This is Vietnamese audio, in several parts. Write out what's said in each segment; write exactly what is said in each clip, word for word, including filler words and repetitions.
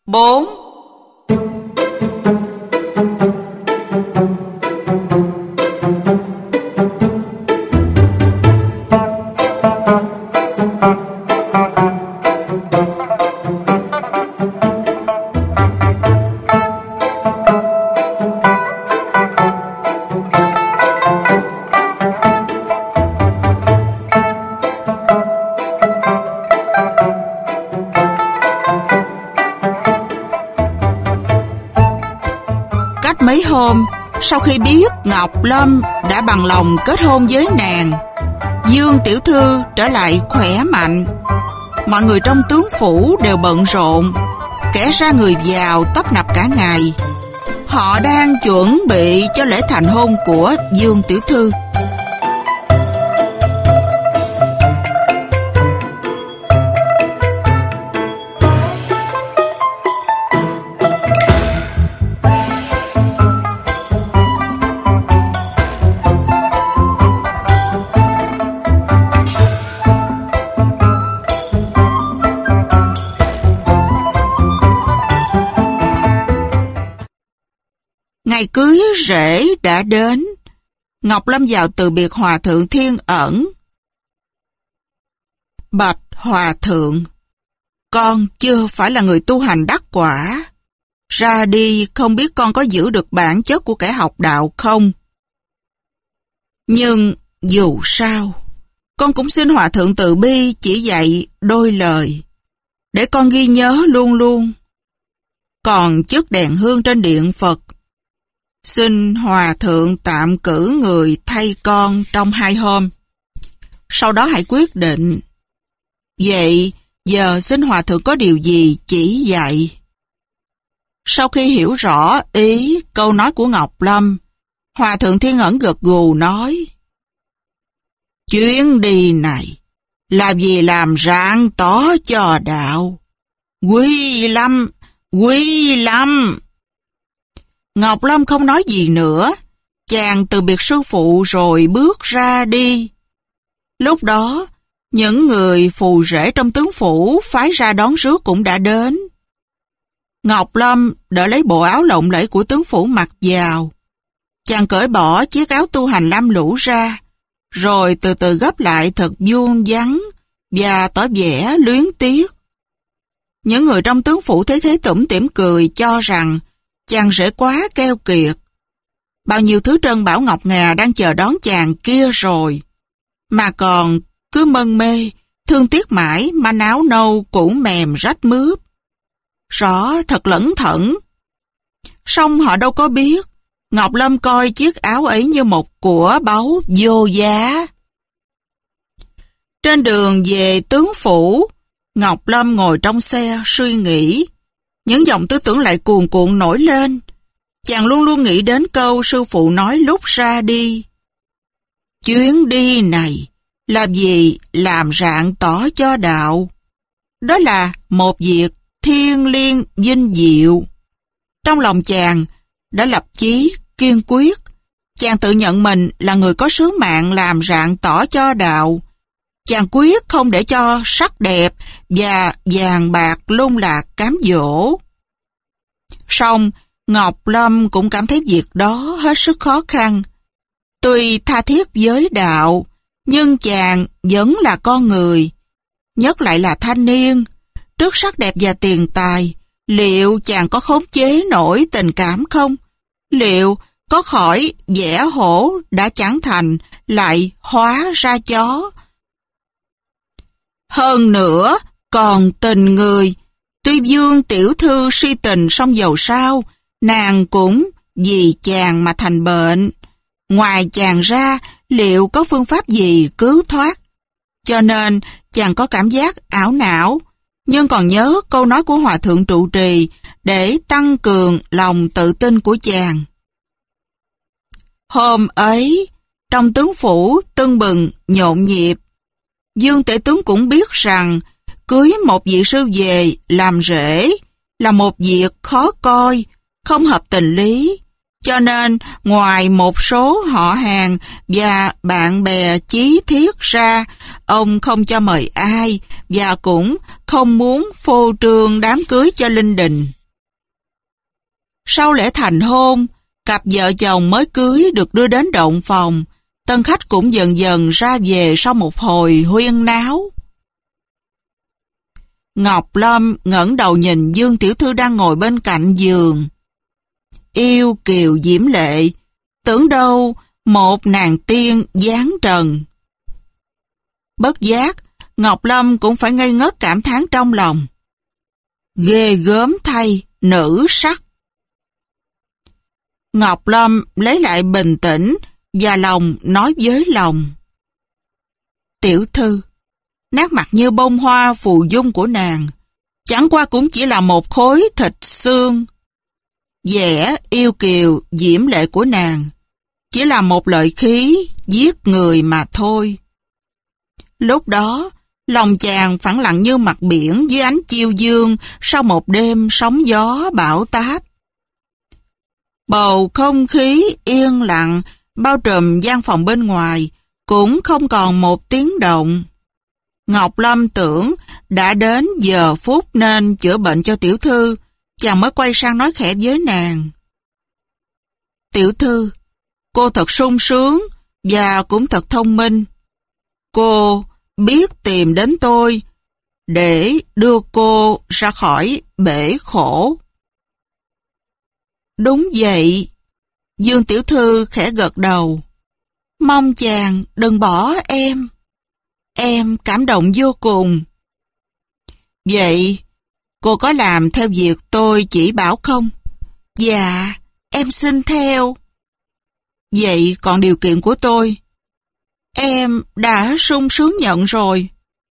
bốn. Mấy hôm, sau khi biết Ngọc Lâm đã bằng lòng kết hôn với nàng, Dương tiểu thư trở lại khỏe mạnh. Mọi người trong tướng phủ đều bận rộn, kẻ ra người vào tấp nập cả ngày. Họ đang chuẩn bị cho lễ thành hôn của Dương tiểu thư. Ngày cưới rể đã đến. Ngọc Lâm vào từ biệt Hòa thượng Thiên Ẩn. Bạch Hòa thượng, con chưa phải là người tu hành đắc quả. Ra đi không biết con có giữ được bản chất của kẻ học đạo không? Nhưng dù sao, con cũng xin Hòa thượng từ bi chỉ dạy đôi lời, để con ghi nhớ luôn luôn. Còn chức đèn hương trên điện Phật, xin Hòa thượng tạm cử người thay con trong hai hôm. Sau đó hãy quyết định. Vậy giờ xin Hòa thượng có điều gì chỉ dạy? Sau khi hiểu rõ ý câu nói của Ngọc Lâm, Hòa thượng Thiên Ẩn gật gù nói: Chuyến đi này là vì làm rạng tỏ cho đạo. Quý lắm, quý lắm. Ngọc Lâm không nói gì nữa, chàng từ biệt sư phụ rồi bước ra đi. Lúc đó, những người phù rể trong tướng phủ phái ra đón rước cũng đã đến. Ngọc Lâm đỡ lấy bộ áo lộng lẫy của tướng phủ mặc vào. Chàng cởi bỏ chiếc áo tu hành lam lũ ra, rồi từ từ gấp lại thật vuông vắn và tỏ vẻ luyến tiếc. Những người trong tướng phủ thấy thế tủm tỉm cười, cho rằng chàng rể quá keo kiệt. Bao nhiêu thứ trân bảo ngọc ngà đang chờ đón chàng kia rồi, mà còn cứ mân mê, thương tiếc mãi manh áo nâu cũ mềm rách mướp. Rõ thật lẩn thẩn. Song họ đâu có biết, Ngọc Lâm coi chiếc áo ấy như một của báu vô giá. Trên đường về tướng phủ, Ngọc Lâm ngồi trong xe suy nghĩ. Những dòng tư tưởng lại cuồn cuộn nổi lên. Chàng luôn luôn nghĩ đến câu sư phụ nói lúc ra đi. Chuyến đi này là vì làm rạng tỏ cho đạo. Đó là một việc thiêng liêng vinh diệu. Trong lòng chàng đã lập chí kiên quyết. Chàng tự nhận mình là người có sứ mạng làm rạng tỏ cho đạo. Chàng quyết không để cho sắc đẹp và vàng bạc lung lạc cám dỗ. Song Ngọc Lâm cũng cảm thấy việc đó hết sức khó khăn. Tuy tha thiết với đạo, nhưng chàng vẫn là con người, nhất lại là thanh niên. Trước sắc đẹp và tiền tài, liệu chàng có khống chế nổi tình cảm không? Liệu có khỏi vẽ hổ đã chẳng thành lại hóa ra chó? Hơn nữa, còn tình người. Tuy Dương tiểu thư si tình song dầu sao, nàng cũng vì chàng mà thành bệnh. Ngoài chàng ra, liệu có phương pháp gì cứu thoát? Cho nên chàng có cảm giác ảo não, nhưng còn nhớ câu nói của Hòa thượng trụ trì để tăng cường lòng tự tin của chàng. Hôm ấy, trong tướng phủ tưng bừng nhộn nhịp. Dương tể tướng cũng biết rằng cưới một vị sư về làm rể là một việc khó coi, không hợp tình lý, Cho nên, ngoài một số họ hàng và bạn bè chí thiết ra, ông không cho mời ai và cũng không muốn phô trương đám cưới cho linh đình. Sau lễ thành hôn, cặp vợ chồng mới cưới được đưa đến động phòng, tân khách cũng dần dần ra về sau một hồi huyên náo. Ngọc Lâm ngẩng đầu nhìn Dương tiểu thư đang ngồi bên cạnh giường. Yêu kiều diễm lệ, tưởng đâu một nàng tiên dáng trần. Bất giác, Ngọc Lâm cũng phải ngây ngất cảm thán trong lòng. Ghê gớm thay, nữ sắc. Ngọc Lâm lấy lại bình tĩnh và lòng nói với lòng. Tiểu thư, nét mặt như bông hoa phù dung của nàng, chẳng qua cũng chỉ là một khối thịt xương. Vẻ yêu kiều, diễm lệ của nàng, chỉ là một lợi khí giết người mà thôi. Lúc đó, lòng chàng phẳng lặng như mặt biển dưới ánh chiêu dương sau một đêm sóng gió bão táp. Bầu không khí yên lặng bao trùm gian phòng bên ngoài, cũng không còn một tiếng động. Ngọc Lâm tưởng đã đến giờ phút nên chữa bệnh cho tiểu thư, chàng mới quay sang nói khẽ với nàng. Tiểu thư, cô thật sung sướng và cũng thật thông minh. Cô biết tìm đến tôi để đưa cô ra khỏi bể khổ. Đúng vậy. Dương tiểu thư khẽ gật đầu. Mong chàng đừng bỏ em. Em cảm động vô cùng. Vậy, cô có làm theo việc tôi chỉ bảo không? Dạ, em xin theo. Vậy còn điều kiện của tôi? Em đã sung sướng nhận rồi.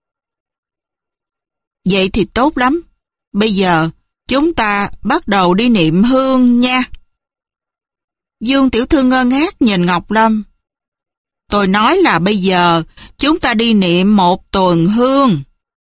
Vậy thì tốt lắm. Bây giờ, chúng ta bắt đầu đi niệm hương nha. Dương tiểu thư ngơ ngác nhìn Ngọc Lâm. Tôi nói là bây giờ, chúng ta đi niệm một tuần hương.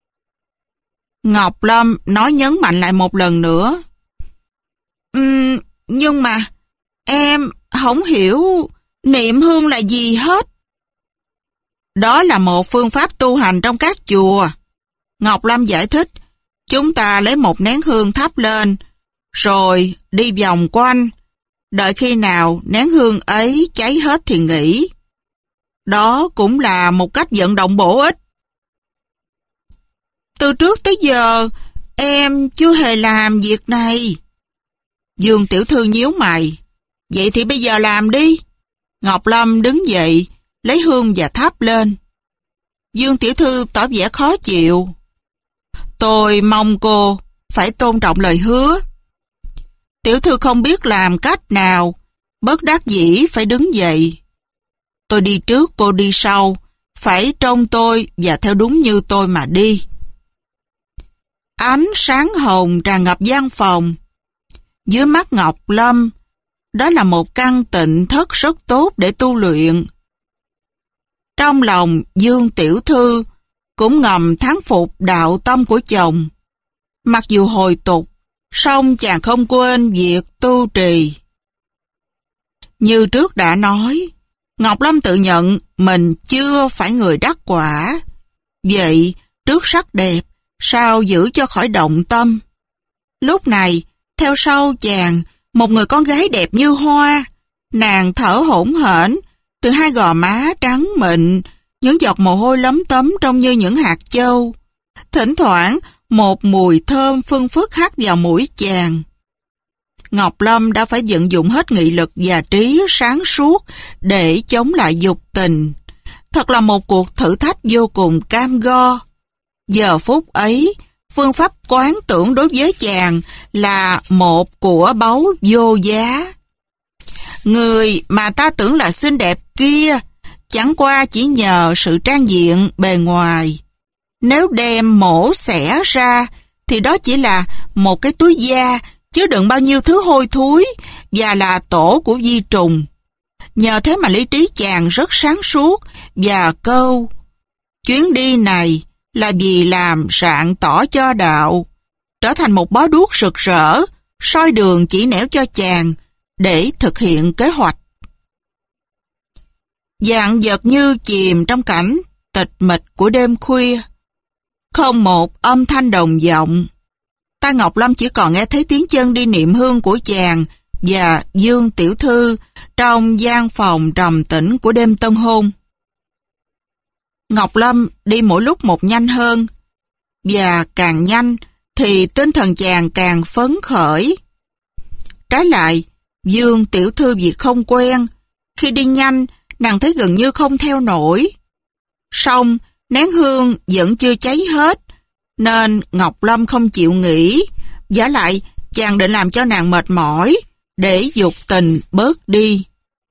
Ngọc Lâm nói nhấn mạnh lại một lần nữa. Uhm, nhưng mà, em không hiểu niệm hương là gì hết. Đó là một phương pháp tu hành trong các chùa. Ngọc Lâm giải thích, chúng ta lấy một nén hương thắp lên, rồi đi vòng quanh, đợi khi nào nén hương ấy cháy hết thì nghỉ. Đó cũng là một cách vận động bổ ích. Từ trước tới giờ, em chưa hề làm việc này. Dương tiểu thư nhíu mày. Vậy thì bây giờ làm đi. Ngọc Lâm đứng dậy, lấy hương và thắp lên. Dương tiểu thư tỏ vẻ khó chịu. Tôi mong cô phải tôn trọng lời hứa. Tiểu thư không biết làm cách nào, bất đắc dĩ phải đứng dậy. Tôi đi trước, cô đi sau, phải trông tôi và theo đúng như tôi mà đi. Ánh sáng hồng tràn ngập gian phòng. Dưới mắt Ngọc Lâm, đó là một căn tịnh thất rất tốt để tu luyện. Trong lòng Dương tiểu thư cũng ngầm thán phục đạo tâm của chồng. Mặc dù hồi tục, song chàng không quên việc tu trì. Như trước đã nói, Ngọc Lâm tự nhận mình chưa phải người đắc quả. Vậy, trước sắc đẹp, sao giữ cho khỏi động tâm? Lúc này, theo sau chàng, một người con gái đẹp như hoa, nàng thở hổn hển, từ hai gò má trắng mịn, những giọt mồ hôi lấm tấm trông như những hạt châu. Thỉnh thoảng, một mùi thơm phưng phất hắt vào mũi chàng. Ngọc Lâm đã phải vận dụng hết nghị lực và trí sáng suốt để chống lại dục tình. Thật là một cuộc thử thách vô cùng cam go. Giờ phút ấy, phương pháp quán tưởng đối với chàng là một của báu vô giá. Người mà ta tưởng là xinh đẹp kia, chẳng qua chỉ nhờ sự trang diện bề ngoài. Nếu đem mổ xẻ ra, thì đó chỉ là một cái túi da chứa đựng bao nhiêu thứ hôi thối và là tổ của vi trùng. Nhờ thế mà lý trí chàng rất sáng suốt và câu chuyến đi này là vì làm rạng tỏ cho đạo, trở thành một bó đuốc rực rỡ, soi đường chỉ nẻo cho chàng để thực hiện kế hoạch. Vạn vật như chìm trong cảnh tịch mịch của đêm khuya. Không một âm thanh đồng vọng. Ta Ngọc Lâm chỉ còn nghe thấy tiếng chân đi niệm hương của chàng và Dương tiểu thư trong gian phòng trầm tĩnh của đêm tân hôn. Ngọc Lâm đi mỗi lúc một nhanh hơn, và càng nhanh thì tinh thần chàng càng phấn khởi. Trái lại, Dương tiểu thư vì không quen, khi đi nhanh nàng thấy gần như không theo nổi. Song nén hương vẫn chưa cháy hết, nên Ngọc Lâm không chịu nghỉ, vả lại chàng định làm cho nàng mệt mỏi để dục tình bớt đi.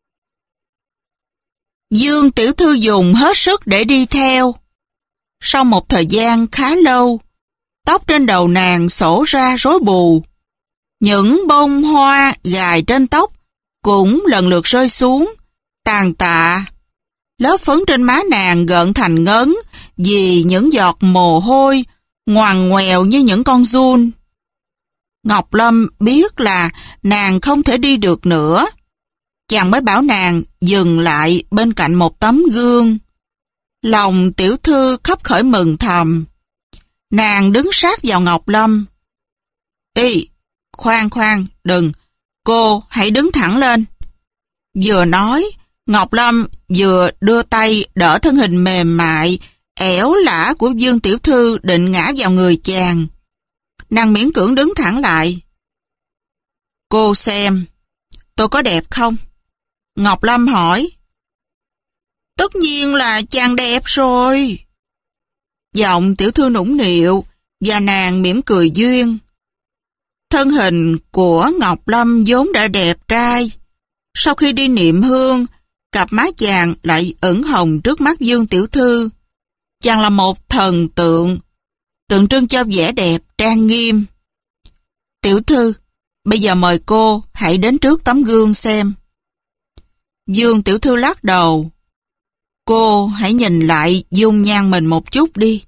Dương tiểu thư dùng hết sức để đi theo. Sau một thời gian khá lâu, tóc trên đầu nàng xổ ra rối bù. Những bông hoa gài trên tóc cũng lần lượt rơi xuống, tàn tạ. Lớp phấn trên má nàng gợn thành ngấn vì những giọt mồ hôi ngoằn ngoèo như những con giun. Ngọc Lâm biết là nàng không thể đi được nữa. Chàng mới bảo nàng dừng lại bên cạnh một tấm gương. Lòng tiểu thư khấp khởi mừng thầm. Nàng đứng sát vào Ngọc Lâm. Ê, khoan khoan, đừng, cô hãy đứng thẳng lên. Vừa nói, Ngọc Lâm vừa đưa tay đỡ thân hình mềm mại, ẻo lả của Dương tiểu thư định ngã vào người chàng. Nàng miễn cưỡng đứng thẳng lại. Cô xem, tôi có đẹp không? Ngọc Lâm hỏi. Tất nhiên là chàng đẹp rồi. Giọng tiểu thư nũng nịu và nàng mỉm cười duyên. Thân hình của Ngọc Lâm vốn đã đẹp trai. Sau khi đi niệm hương, cặp má chàng lại ửng hồng trước mắt Dương tiểu thư. Chàng là một thần tượng, tượng trưng cho vẻ đẹp trang nghiêm. Tiểu thư, bây giờ mời cô hãy đến trước tấm gương xem. Dương tiểu thư lắc đầu. Cô hãy nhìn lại dung nhan mình một chút đi.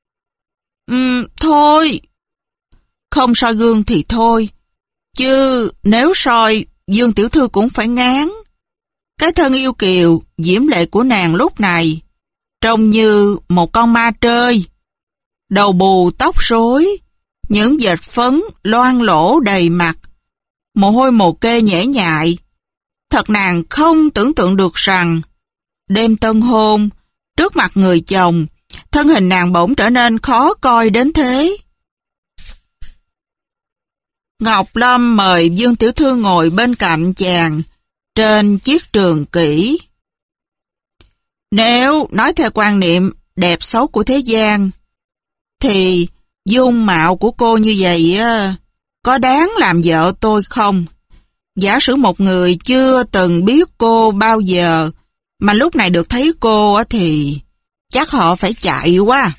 Ừm, thôi. Không soi gương thì thôi, chứ nếu soi Dương tiểu thư cũng phải ngán. Cái thân yêu kiều, diễm lệ của nàng lúc này trông như một con ma trơi. Đầu bù tóc rối, những vệt phấn loang lỗ đầy mặt, mồ hôi mồ kê nhễ nhại. Thật nàng không tưởng tượng được rằng đêm tân hôn, trước mặt người chồng, thân hình nàng bỗng trở nên khó coi đến thế. Ngọc Lâm mời Dương tiểu thư ngồi bên cạnh chàng trên chiếc trường kỷ. Nếu nói theo quan niệm đẹp xấu của thế gian, thì dung mạo của cô như vậy có đáng làm vợ tôi không? Giả sử một người chưa từng biết cô bao giờ mà lúc này được thấy cô thì chắc họ phải chạy quá.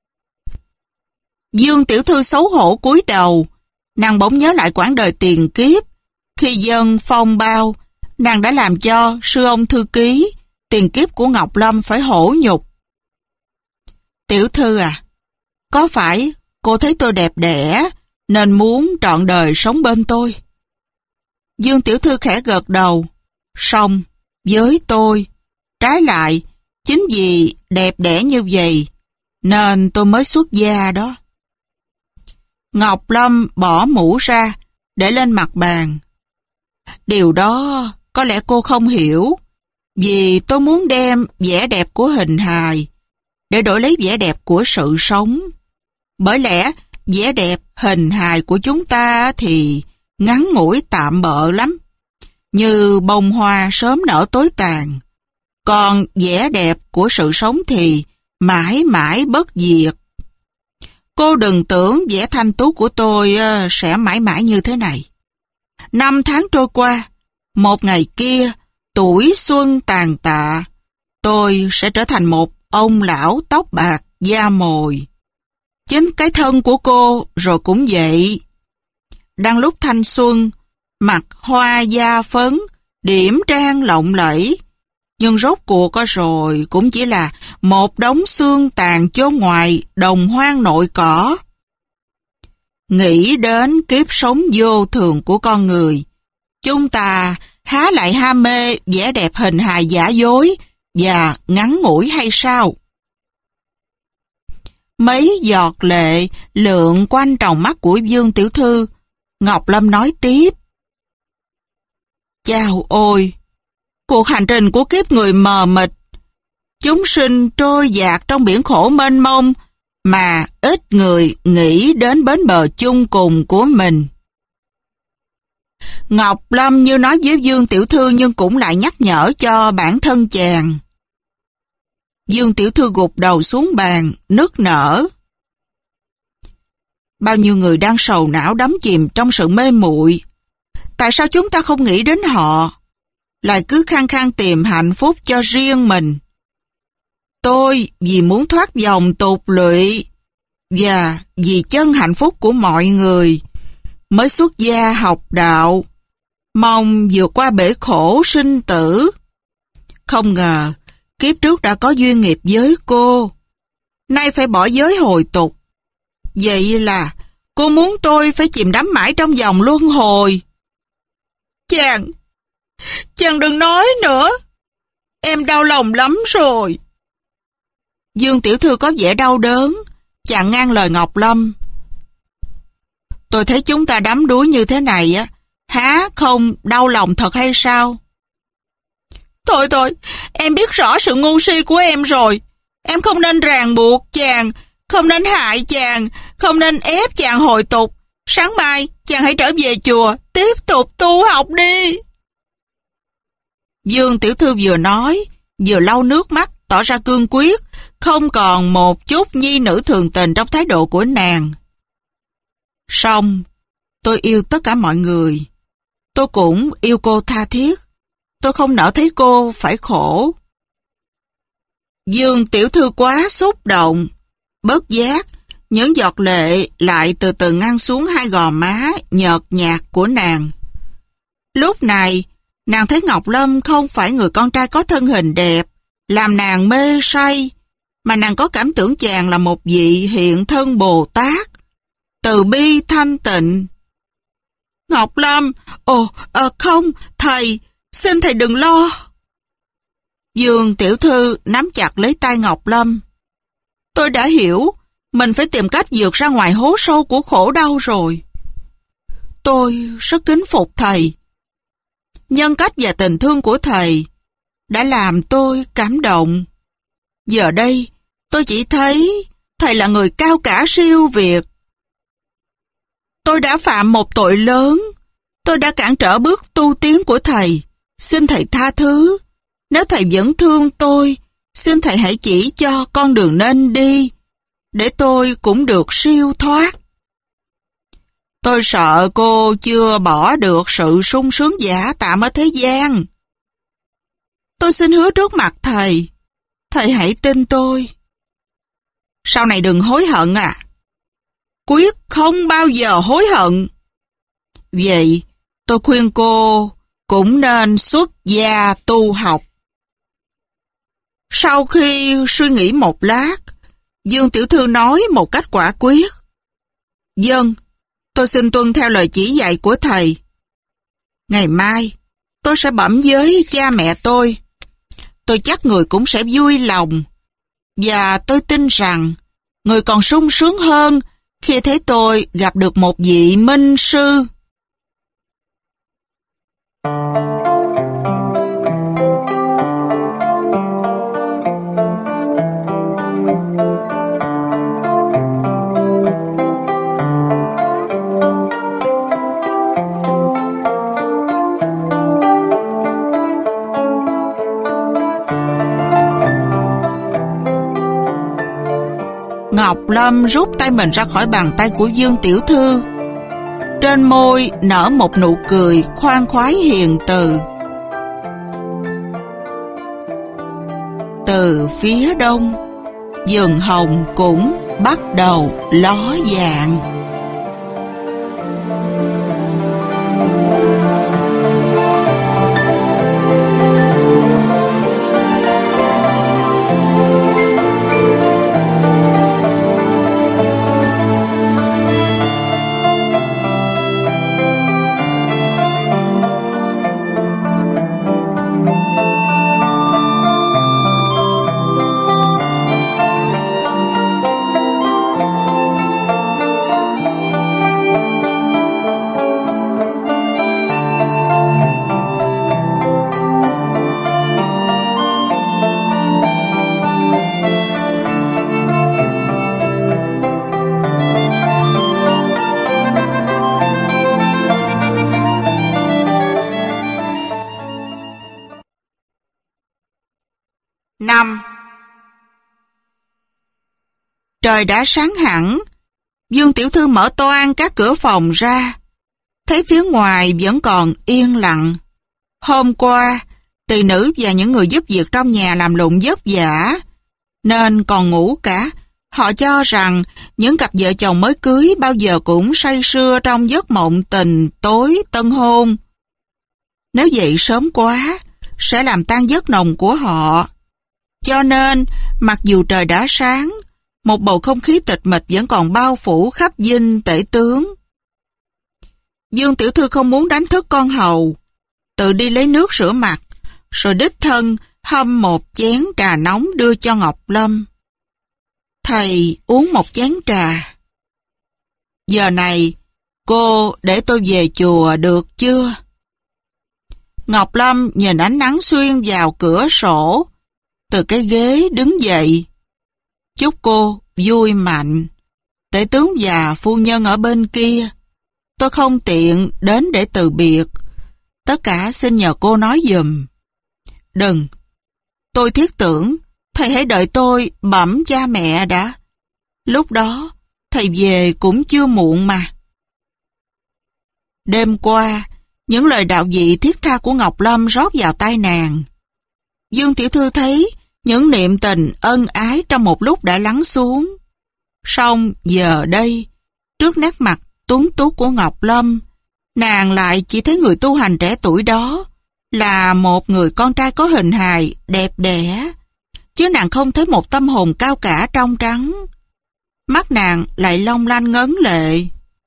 Dương tiểu thư xấu hổ cúi đầu. Nàng bỗng nhớ lại quãng đời tiền kiếp. Khi dân phong bao, nàng đã làm cho sư ông thư ký tiền kiếp của Ngọc Lâm phải hổ nhục. Tiểu thư à, có phải cô thấy tôi đẹp đẽ nên muốn trọn đời sống bên tôi? Dương tiểu thư khẽ gật đầu. Song với tôi, trái lại, chính vì đẹp đẽ như vậy nên tôi mới xuất gia đó. Ngọc Lâm bỏ mũ ra, để lên mặt bàn. Điều đó có lẽ cô không hiểu, vì tôi muốn đem vẻ đẹp của hình hài để đổi lấy vẻ đẹp của sự sống. Bởi lẽ vẻ đẹp hình hài của chúng ta thì ngắn ngủi tạm bợ lắm, như bông hoa sớm nở tối tàn. Còn vẻ đẹp của sự sống thì mãi mãi bất diệt. Cô đừng tưởng vẻ thanh tú của tôi sẽ mãi mãi như thế này. Năm tháng trôi qua, một ngày kia, tuổi xuân tàn tạ, tôi sẽ trở thành một ông lão tóc bạc da mồi. Chính cái thân của cô rồi cũng vậy. Đang lúc thanh xuân, mặt hoa da phấn, điểm trang lộng lẫy, nhưng rốt cuộc có rồi cũng chỉ là một đống xương tàn chốn ngoài đồng hoang nội cỏ. Nghĩ đến kiếp sống vô thường của con người, chúng ta há lại ham mê vẻ đẹp hình hài giả dối và ngắn ngủi hay sao? Mấy giọt lệ lượn quanh tròng mắt của Dương tiểu thư, Ngọc Lâm nói tiếp. Chao ôi! Cuộc hành trình của kiếp người mờ mịt, chúng sinh trôi dạt trong biển khổ mênh mông mà ít người nghĩ đến bến bờ chung cùng của mình. Ngọc Lâm như nói với Dương tiểu thư nhưng cũng lại nhắc nhở cho bản thân chàng. Dương tiểu thư gục đầu xuống bàn, nức nở. Bao nhiêu người đang sầu não đắm chìm trong sự mê muội. Tại sao chúng ta không nghĩ đến họ, lại cứ khăng khăng tìm hạnh phúc cho riêng mình? Tôi vì muốn thoát vòng tục lụy và vì chân hạnh phúc của mọi người mới xuất gia học đạo, mong vượt qua bể khổ sinh tử. Không ngờ kiếp trước đã có duyên nghiệp với cô, nay phải bỏ giới hồi tục. Vậy là cô muốn tôi phải chìm đắm mãi trong vòng luân hồi. Chàng, chàng đừng nói nữa, em đau lòng lắm rồi. Dương tiểu thư có vẻ đau đớn, chàng ngang lời Ngọc Lâm. Tôi thấy chúng ta đắm đuối như thế này á, há không đau lòng thật hay sao? Thôi thôi, em biết rõ sự ngu si của em rồi. Em không nên ràng buộc chàng, không nên hại chàng, không nên ép chàng hồi tục. Sáng mai, chàng hãy trở về chùa, tiếp tục tu học đi. Dương tiểu thư vừa nói, vừa lau nước mắt, tỏ ra cương quyết, không còn một chút nhi nữ thường tình trong thái độ của nàng. Song, tôi yêu tất cả mọi người. Tôi cũng yêu cô tha thiết. Tôi không nỡ thấy cô phải khổ. Dương tiểu thư quá xúc động. Bất giác, những giọt lệ lại từ từ ngăn xuống hai gò má nhợt nhạt của nàng. Lúc này, nàng thấy Ngọc Lâm không phải người con trai có thân hình đẹp, làm nàng mê say, mà nàng có cảm tưởng chàng là một vị hiện thân Bồ Tát, từ bi thanh tịnh. Ngọc Lâm, ồ, à, không, thầy, xin thầy đừng lo. Dương tiểu thư nắm chặt lấy tay Ngọc Lâm. Tôi đã hiểu, mình phải tìm cách vượt ra ngoài hố sâu của khổ đau rồi. Tôi rất kính phục thầy. Nhân cách và tình thương của thầy đã làm tôi cảm động. Giờ đây, tôi chỉ thấy thầy là người cao cả siêu việt. Tôi đã phạm một tội lớn. Tôi đã cản trở bước tu tiến của thầy. Xin thầy tha thứ. Nếu thầy vẫn thương tôi, xin thầy hãy chỉ cho con đường nên đi, để tôi cũng được siêu thoát. Tôi sợ cô chưa bỏ được sự sung sướng giả tạm ở thế gian. Tôi xin hứa trước mặt thầy, thầy hãy tin tôi. Sau này đừng hối hận à. Quyết không bao giờ hối hận. Vậy, tôi khuyên cô cũng nên xuất gia tu học. Sau khi suy nghĩ một lát, Dương tiểu thư nói một cách quả quyết. Vâng, tôi xin tuân theo lời chỉ dạy của thầy. Ngày mai, tôi sẽ bẩm với cha mẹ tôi. Tôi chắc người cũng sẽ vui lòng. Và tôi tin rằng, người còn sung sướng hơn khi thấy tôi gặp được một vị minh sư. Ngọc Lâm rút tay mình ra khỏi bàn tay của Dương tiểu thư. Trên môi nở một nụ cười khoan khoái hiền từ. Từ phía đông, vườn hồng cũng bắt đầu ló dạng. trời đã sáng hẳn. Dương tiểu thư mở toang các cửa phòng ra, thấy phía ngoài vẫn còn yên lặng. Hôm qua, tỳ nữ và những người giúp việc trong nhà làm lụng vất vả, nên còn ngủ cả. Họ cho rằng những cặp vợ chồng mới cưới bao giờ cũng say sưa trong giấc mộng tình tối tân hôn. Nếu dậy sớm quá, sẽ làm tan giấc nồng của họ. Cho nên, mặc dù trời đã sáng, một bầu không khí tịch mịch vẫn còn bao phủ khắp dinh tể tướng. Dương tiểu thư không muốn đánh thức con hầu, tự đi lấy nước rửa mặt, rồi đích thân hâm một chén trà nóng đưa cho Ngọc Lâm. Thầy uống một chén trà. Giờ này, cô để tôi về chùa được chưa? Ngọc Lâm nhìn ánh nắng xuyên vào cửa sổ, từ cái ghế đứng dậy. Chúc cô vui mạnh. Tể tướng và phu nhân ở bên kia, tôi không tiện đến để từ biệt. Tất cả xin nhờ cô nói giùm. Đừng, tôi thiết tưởng thầy hãy đợi tôi bẩm cha mẹ đã. Lúc đó, thầy về cũng chưa muộn mà. Đêm qua, những lời đạo dị thiết tha của Ngọc Lâm rót vào tai nàng. Dương tiểu thư thấy những niệm tình ân ái trong một lúc đã lắng xuống. Song giờ đây, trước nét mặt tuấn tú của Ngọc Lâm, nàng lại chỉ thấy người tu hành trẻ tuổi đó là một người con trai có hình hài đẹp đẽ, chứ nàng không thấy một tâm hồn cao cả trong trắng. Mắt nàng lại long lanh ngấn lệ.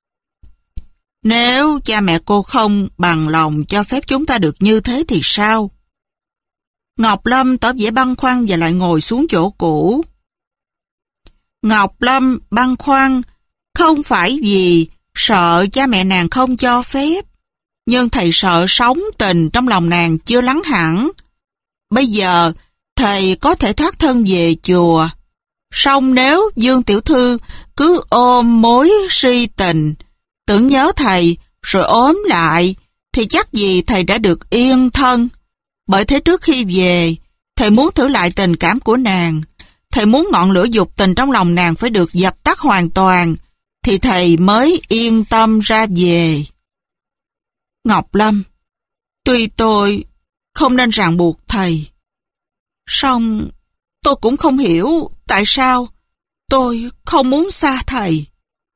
Nếu cha mẹ cô không bằng lòng cho phép chúng ta được như thế thì sao? Ngọc Lâm tỏ vẻ băn khoăn và lại ngồi xuống chỗ cũ. Ngọc Lâm băn khoăn không phải vì sợ cha mẹ nàng không cho phép, nhưng thầy sợ sóng tình trong lòng nàng chưa lắng hẳn. Bây giờ thầy có thể thoát thân về chùa, song nếu Dương tiểu thư cứ ôm mối si tình, tưởng nhớ thầy rồi ốm lại, thì chắc gì thầy đã được yên thân. Bởi thế trước khi về, thầy muốn thử lại tình cảm của nàng. Thầy muốn ngọn lửa dục tình trong lòng nàng phải được dập tắt hoàn toàn, thì thầy mới yên tâm ra về. Ngọc Lâm, tuy tôi không nên ràng buộc thầy, song tôi cũng không hiểu tại sao tôi không muốn xa thầy.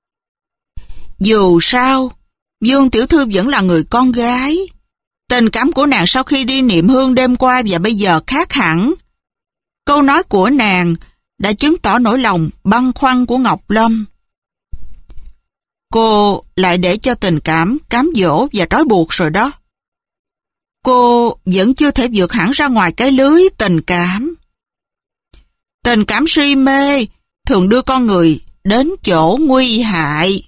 Dù sao, Dương tiểu thư vẫn là người con gái. Tình cảm của nàng sau khi đi niệm hương đêm qua và bây giờ khác hẳn. Câu nói của nàng đã chứng tỏ nỗi lòng băn khoăn của Ngọc Lâm. Cô lại để cho tình cảm cám dỗ và trói buộc rồi đó. Cô vẫn chưa thể vượt hẳn ra ngoài cái lưới tình cảm. Tình cảm si mê thường đưa con người đến chỗ nguy hại.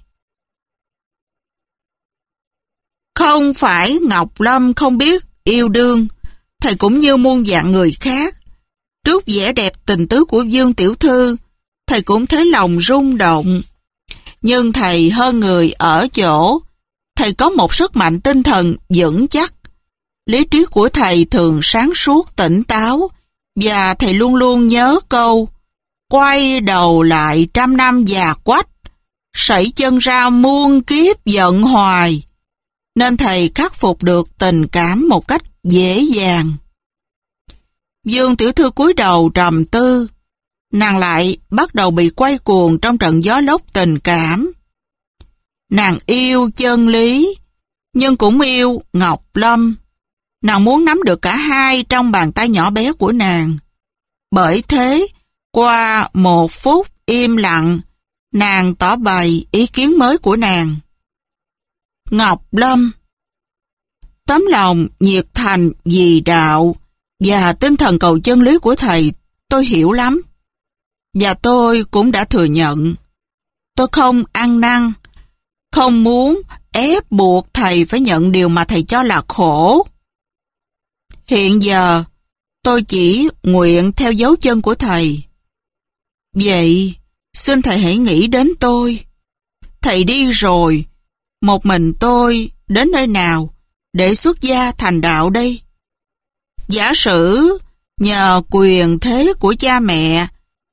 Không phải Ngọc Lâm không biết yêu đương, thầy cũng như muôn dạng người khác. Trước vẻ đẹp tình tứ của Dương tiểu thư, thầy cũng thấy lòng rung động. Nhưng thầy hơn người ở chỗ, thầy có một sức mạnh tinh thần vững chắc. Lý trí của thầy thường sáng suốt tỉnh táo, và thầy luôn luôn nhớ câu quay đầu lại trăm năm già quách, sẩy chân ra muôn kiếp giận hoài. Nên thầy khắc phục được tình cảm một cách dễ dàng. Dương tiểu thư cúi đầu trầm tư, nàng lại bắt đầu bị quay cuồng trong trận gió lốc tình cảm. Nàng yêu chân lý, nhưng cũng yêu Ngọc Lâm. Nàng muốn nắm được cả hai trong bàn tay nhỏ bé của nàng. Bởi thế, qua một phút im lặng, nàng tỏ bày ý kiến mới của nàng. Ngọc Lâm, tấm lòng nhiệt thành vì đạo và tinh thần cầu chân lý của thầy tôi hiểu lắm. Và tôi cũng đã thừa nhận. Tôi không ăn năn, không muốn ép buộc thầy phải nhận điều mà thầy cho là khổ. Hiện giờ, tôi chỉ nguyện theo dấu chân của thầy. Vậy, xin thầy hãy nghĩ đến tôi. Thầy đi rồi, một mình tôi đến nơi nào để xuất gia thành đạo đây? Giả sử nhờ quyền thế của cha mẹ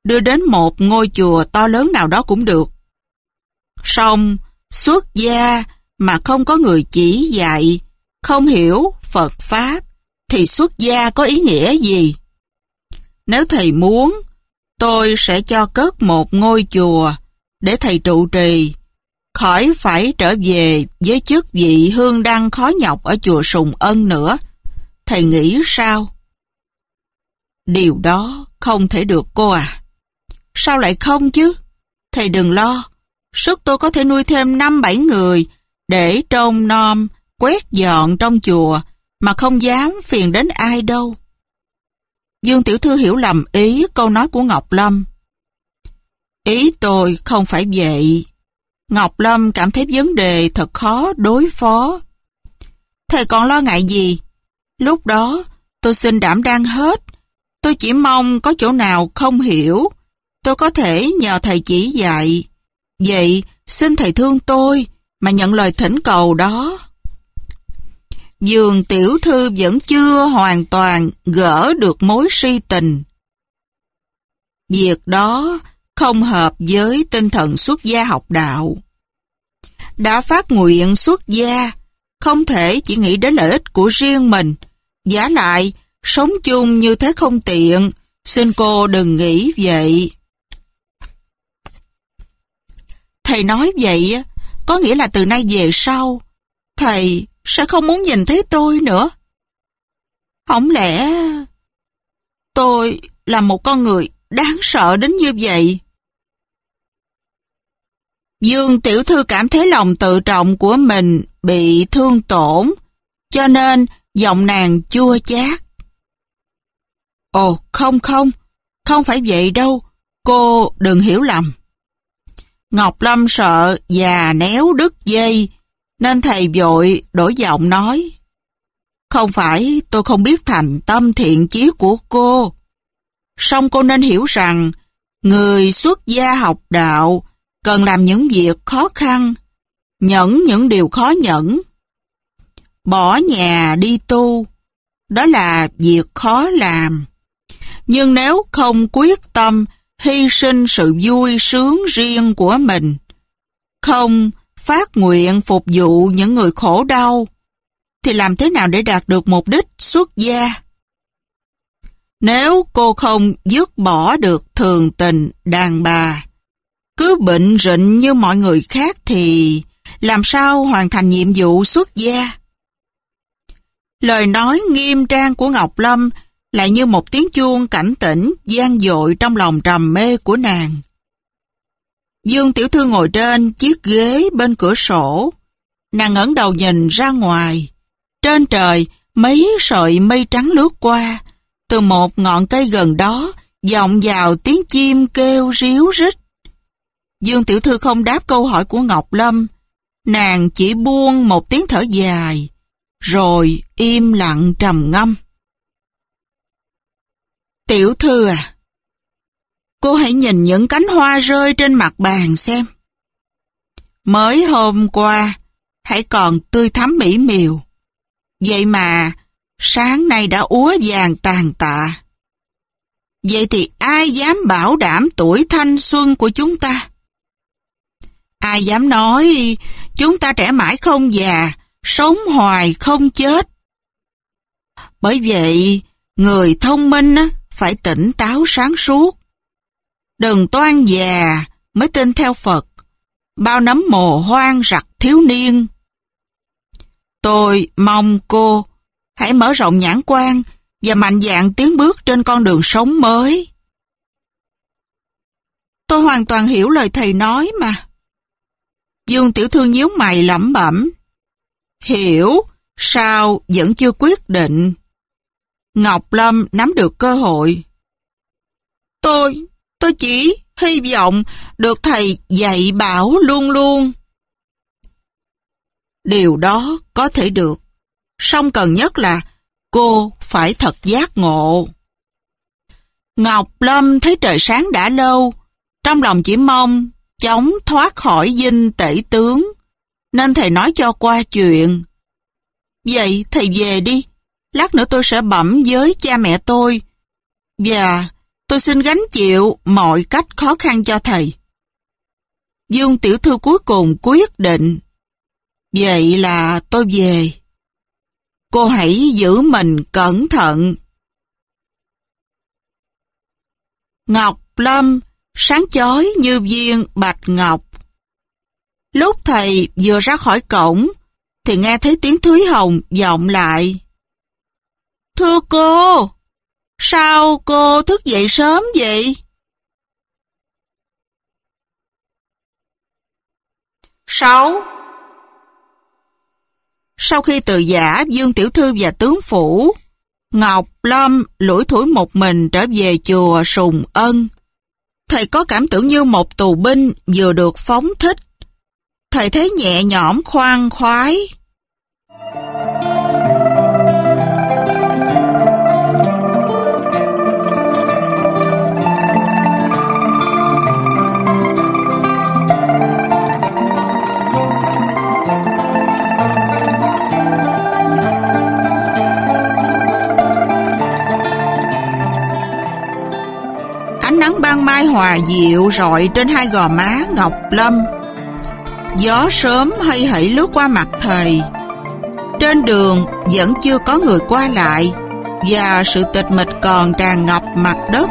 đưa đến một ngôi chùa to lớn nào đó cũng được. Song xuất gia mà không có người chỉ dạy, không hiểu Phật Pháp, thì xuất gia có ý nghĩa gì? Nếu thầy muốn, tôi sẽ cho cất một ngôi chùa để thầy trụ trì, khỏi phải trở về với chức vị hương đăng khó nhọc ở chùa Sùng Ân nữa. Thầy nghĩ sao? Điều đó không thể được cô à. Sao lại không chứ? Thầy đừng lo, sức tôi có thể nuôi thêm năm bảy người để trông nom, quét dọn trong chùa mà không dám phiền đến ai đâu. Dương tiểu thư hiểu lầm ý câu nói của Ngọc Lâm. Ý tôi không phải vậy. Ngọc Lâm cảm thấy vấn đề thật khó đối phó. Thầy còn lo ngại gì? Lúc đó tôi xin đảm đang hết. Tôi chỉ mong có chỗ nào không hiểu, tôi có thể nhờ thầy chỉ dạy. Vậy xin thầy thương tôi mà nhận lời thỉnh cầu đó. Dương tiểu thư vẫn chưa hoàn toàn gỡ được mối si tình. Việc đó không hợp với tinh thần xuất gia học đạo. Đã phát nguyện xuất gia, không thể chỉ nghĩ đến lợi ích của riêng mình. Vả lại, sống chung như thế không tiện, xin cô đừng nghĩ vậy. Thầy nói vậy, có nghĩa là từ nay về sau, thầy sẽ không muốn nhìn thấy tôi nữa. Không lẽ tôi là một con người đáng sợ đến như vậy? Dương tiểu thư cảm thấy lòng tự trọng của mình bị thương tổn, cho nên giọng nàng chua chát. Ồ, không không, không phải vậy đâu, cô đừng hiểu lầm. Ngọc Lâm sợ già néo đứt dây, nên thầy vội đổi giọng nói. Không phải tôi không biết thành tâm thiện chí của cô. Song cô nên hiểu rằng, người xuất gia học đạo cần làm những việc khó khăn, nhẫn những điều khó nhẫn. Bỏ nhà đi tu, đó là việc khó làm. Nhưng nếu không quyết tâm hy sinh sự vui sướng riêng của mình, không phát nguyện phục vụ những người khổ đau, thì làm thế nào để đạt được mục đích xuất gia? Nếu cô không dứt bỏ được thường tình đàn bà, cứ bệnh rịnh như mọi người khác thì làm sao hoàn thành nhiệm vụ xuất gia? Lời nói nghiêm trang của Ngọc Lâm lại như một tiếng chuông cảnh tỉnh vang dội trong lòng trầm mê của nàng. Dương tiểu thư ngồi trên chiếc ghế bên cửa sổ. Nàng ngẩng đầu nhìn ra ngoài. Trên trời mấy sợi mây trắng lướt qua. Từ một ngọn cây gần đó vọng vào tiếng chim kêu ríu rít. Dương tiểu thư không đáp câu hỏi của Ngọc Lâm. Nàng chỉ buông một tiếng thở dài, rồi im lặng trầm ngâm. Tiểu thư à, cô hãy nhìn những cánh hoa rơi trên mặt bàn xem. Mới hôm qua, hãy còn tươi thắm mỹ miều. Vậy mà, sáng nay đã úa vàng tàn tạ. Vậy thì ai dám bảo đảm tuổi thanh xuân của chúng ta? Ai dám nói chúng ta trẻ mãi không già, sống hoài không chết? Bởi vậy, người thông minh phải tỉnh táo sáng suốt. Đừng toan già mới tin theo Phật, bao nấm mồ hoang rặt thiếu niên. Tôi mong cô hãy mở rộng nhãn quan và mạnh dạn tiến bước trên con đường sống mới. Tôi hoàn toàn hiểu lời thầy nói mà. Dương tiểu thư nhíu mày lẩm bẩm. Hiểu, sao vẫn chưa quyết định? Ngọc Lâm nắm được cơ hội. Tôi, tôi chỉ hy vọng được thầy dạy bảo luôn luôn. Điều đó có thể được, song cần nhất là cô phải thật giác ngộ. Ngọc Lâm thấy trời sáng đã lâu, trong lòng chỉ mong chóng thoát khỏi dinh tể tướng, nên thầy nói cho qua chuyện. Vậy thầy về đi, lát nữa tôi sẽ bẩm với cha mẹ tôi, và tôi xin gánh chịu mọi cách khó khăn cho thầy. Dương tiểu thư cuối cùng quyết định. Vậy là tôi về. Cô hãy giữ mình cẩn thận. Ngọc Lâm sáng chói như viên bạch ngọc. Lúc thầy vừa ra khỏi cổng, thì nghe thấy tiếng Thúy Hồng vọng lại. Thưa cô, sao cô thức dậy sớm vậy? Sáu. Sau khi từ giã Dương tiểu thư và tướng phủ, Ngọc Lâm lủi thủi một mình trở về chùa Sùng Ân. Thầy có cảm tưởng như một tù binh vừa được phóng thích. Thầy thấy nhẹ nhõm khoan khoái. Ánh nắng ban mai hòa dịu rọi trên hai gò má Ngọc Lâm. Gió sớm hay hãy lướt qua mặt thầy. Trên đường vẫn chưa có người qua lại, và sự tịch mịch còn tràn ngập mặt đất.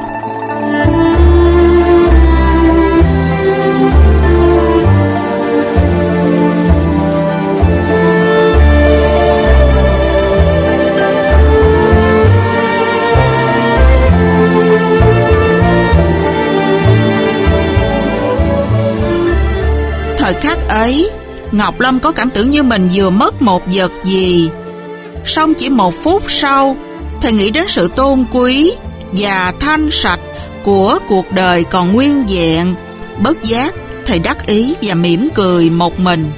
Thời khắc ấy, Ngọc Lâm có cảm tưởng như mình vừa mất một vật gì. Song chỉ một phút sau, thầy nghĩ đến sự tôn quý và thanh sạch của cuộc đời còn nguyên vẹn. Bất giác, thầy đắc ý và mỉm cười một mình.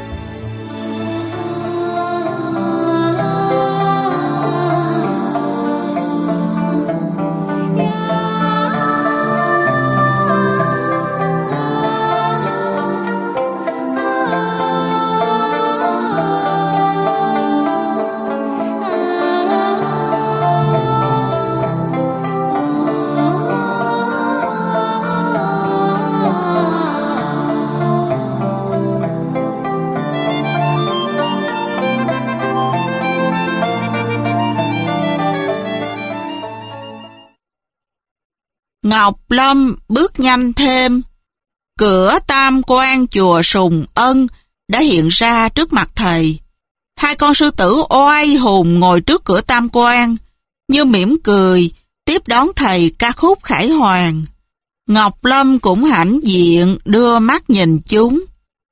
Ngọc Lâm bước nhanh thêm. Cửa tam quan chùa Sùng Ân đã hiện ra trước mặt thầy. Hai con sư tử oai hùng ngồi trước cửa tam quan, như mỉm cười, tiếp đón thầy ca khúc khải hoàn. Ngọc Lâm cũng hãnh diện đưa mắt nhìn chúng.